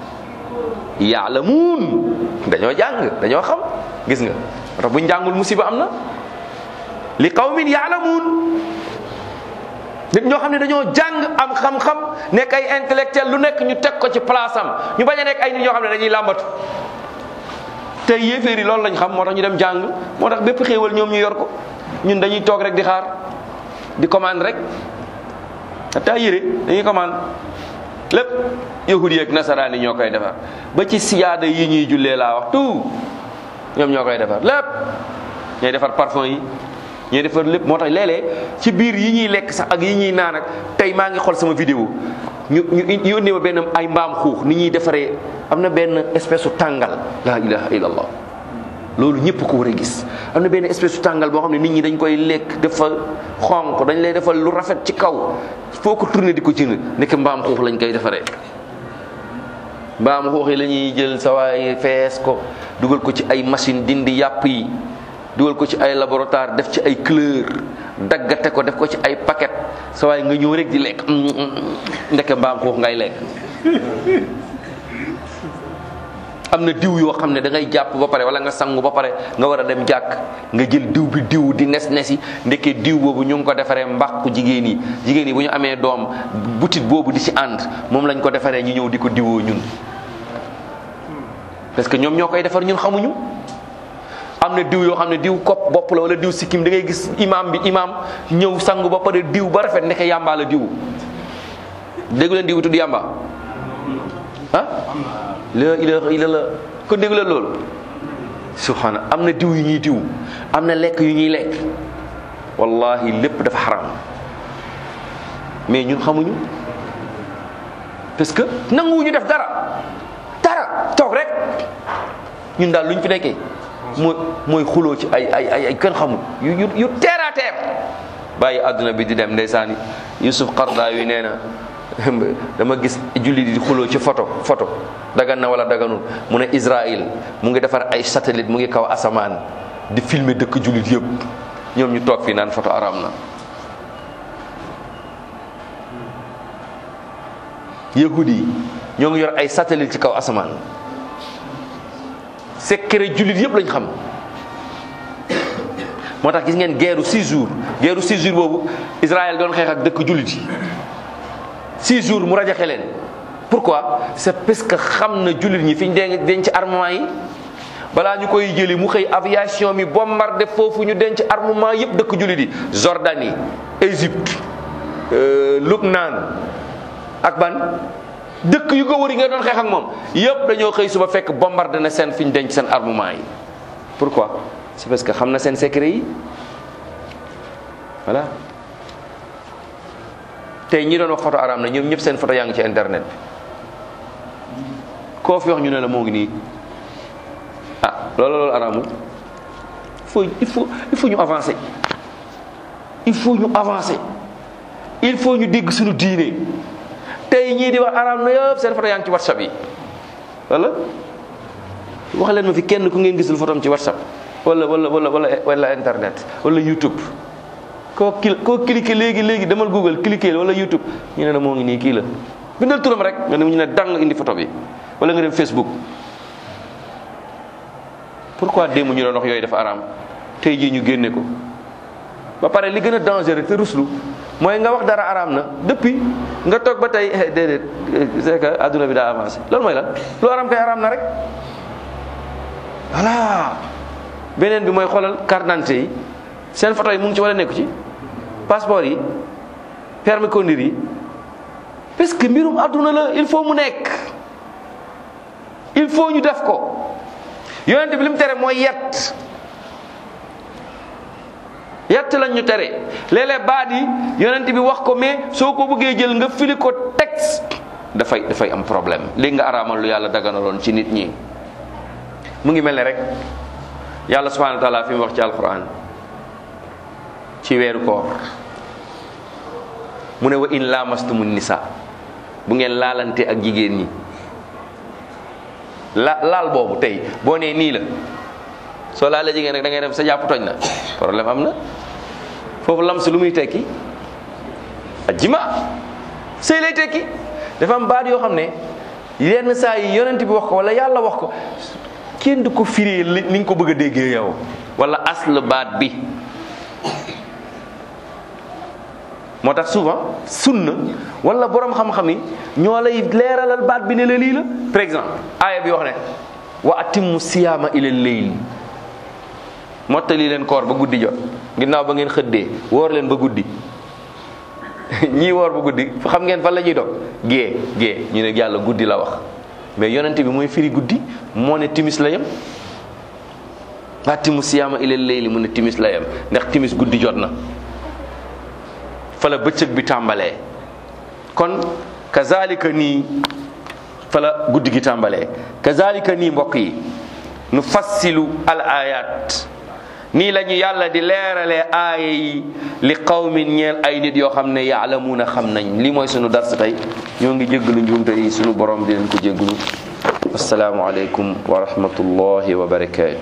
yaalamuun dañoo jàng dañoo xam gis nga tax buñ jàngul musiba am na li qawmin yaalamuun nit ñoo xam ne dañoo jàng am xam-xam nekk ay intellectuel lu nekk ñu teg ko ci place am ñu bañ a nekk ay nit ñoo xam ne dañuy làmbatu te yéeféer yi loolu lañ xam moo tax ñu dem jàng moo tax bépp xéewal ñoom ñu yor ko ñun dañuy toog rek di xaar di commande rek ata yére dañuy commande lépp yahudi ak nasaraan yi ñoo koy defar ba ci siyaada yi ñuy jullee laa wax tout ñoom ñoo koy defar lépp ñooy defar parfum yi ñooy defar lépp moo tax léeg-léeg ci biir yi ñuy lekk sax ak yi ñuy naan ak tey maa ngi xool sama vidéo ñu yónnee ma benn ay mbaam xuux ni ñuy defaree am na benn espèce su tàngal la ilaha illallah loolu ñëpp ko war a gis am na benn espèce su tàngal boo xam ne nit ñi dañ koy lekk dafa xonq dañ lay defal lu rafet ci kaw foo ko tourné di ko jënd nekk mbaam xuux lañ koy defaree mbaam xuux yi la ñuy jël sa waay fees ko dugal ko ci ay machine dindi yàpp yi dugal ko ci ay laboratoire def ci ay couleur daggate ko def ko ci ay paquet sa waay nga ñëw rek di lekk ndeke mbaam xuux ngay lekk. am na diw yoo xam ne da ngay jàpp ba pare wala nga sangu ba pare nga war a dem jàkk nga jël diw bi diw di nes-nesi ndeke diw boobu ñu ngi ko defaree mbàqu jigéen yi bu ñu amee doom butit boobu di ci ànd moom lañ ko defaree ñu ñëw di ko diwoo ñun parce que ñoom ñoo koy defar ñun xamuñu. am na diw yoo xam ne diw kopp bopp la wala diw sikkim da ngay gis imam ñëw sangu ba pare diw ba rafet ndeke yàmbaa la diw déggu leen diw tudd yàmba ah la ilaha illallah ko déggu leen loolu subhana am na diw yu ñuy diw am na lekk yu ñuy lekk wallahi lépp dafa xaram mais ñun xamuñu parce que nanguwuñu def dara toog rek ñun daal luñ fi nekkee mooy xuloo ci ay kenn xamul yu terre à terre bàyyi àdduna bi di dem ndeysaan Yusuf Qaradawi nee na dama gis julli di xuloo ci photo dagan na wala daganul mu ne Israël mu ngi defar ay satellite mu ngi kaw asamaan di filmer dëkk jullit yëpp ñoom ñu toog fii naan photo araam na. yahudi yi ñoo ngi yor ay satellite ci kaw asamaan secret jullit yëpp lañ xam moo tax gis ngeen guerre 6 jours boobu Israël doon xeex ak dëkk jullit yi 6 jours mu rajaxe leen pourquoi c'est parce que xam na jullit ñi fi ñu denc armement yi balaa ñu koy jëli mu xëy aviation mi bombardé foofu ñu denc armement yëpp dëkk jullit yi Jordanie Égypte Lubnaan ak ban dëkk yu ko wër yi nga doon xeex ak moom yëpp dañoo xëy suba fekk bombardé na seen fi ñu denc seen armement yi pourquoi c'est parce que xam na seen secret yi voilà tey ñi doon wax photo araam na ñoom ñëpp seen photo yaa ngi ci internet bi koo fi wax ñu ne la moo ngi nii ah loolu araamul il faut ñu avancer il faut ñu dégg suñu diine tey ñii di wax araam na yëpp seen photo yaa ngi ci WhatsApp yi wala wax leen ma fi kenn ku ngeen gisul photo am ci WhatsApp wala internet wala YouTube koo cliquer léegi demal Google cliquer wala YouTube ñu ne la moo ngi nii kii la bindal turam rek nga dem ñu ne dang indi photo bi wala nga dem Facebook. pourquoi démb ñu doon wax yooyu dafa araam tey jii ñu génne ko ba pare li gën a dangereux te ruslu mooy nga wax dara araam na depuis nga toog ba tey déedéet c'est que adduna bi daa avancé loolu mooy lan lu araam kay araam na rek voilà. beneen bi mooy xoolal carte d'identité yi seen photo yi mu ngi ci wala nekku ci passeport yi permis conduire yi parce que mbirum adduna la il faut mu nekk il faut ñu def ko yonent bi li mu tere mooy yett lañ ñu tere léeg-léeg baat yi yonent bi wax ko mais soo ko bëggee jël nga fili ko texte dafay am problème léegi nga araamal lu yàlla daganaloon ci nit ñi mu ngi mel ne rek yàlla subhanahu wa taala fi mu wax ci alquran ci weeru koor mu ne wa in lamastumun nisa bu ngeen laalante ak jigéen ñi laal boobu tey boo nee nii la soo laalee jigéen rek da ngay dem sa jàpp toj na problème am na foofu lamsu lu muy tekki ajjima sëy lay tekki dafa am baat yoo xam ne yenn saa yi yonent bi wax ko wala yàlla wax ko kenn du ko firee ni nga ko bëgg a déggee yow wala asl baat bi moo tax souvent sunna wala borom xam-xam yi ñoo lay leeralal baat bi ne la lii la par exemple aaya bi wax ne wa atimmu siyaama ila layl mottali leen koor ba guddi jot ginnaaw ba ngeen xëddee woor leen ba guddi ñii woor ba guddi xam ngeen fan la ñuy dog gée ñu ne yàlla guddi la wax mais yonent bi mooy firi guddi moo ne timis la yem wa atimmu siyaama ila layl mu ne timis la yem ndax timis guddi jot na fa la bëccëg bi tàmbalee kon kazalika nii fa la guddi gi tàmbalee kazalika nii mbokk yi nu fassilu al ayat nii la ñu yàlla di leeralee aaya yi li qawmin ñeel ay nit yoo xam ne yaalamuuna xam nañ li mooy sunu dars tey ñoo ngi jéggalu njuumte yi sunu borom di leen ko jéggalu assalaamu aleykum wa rahmatullahi wa barakatuh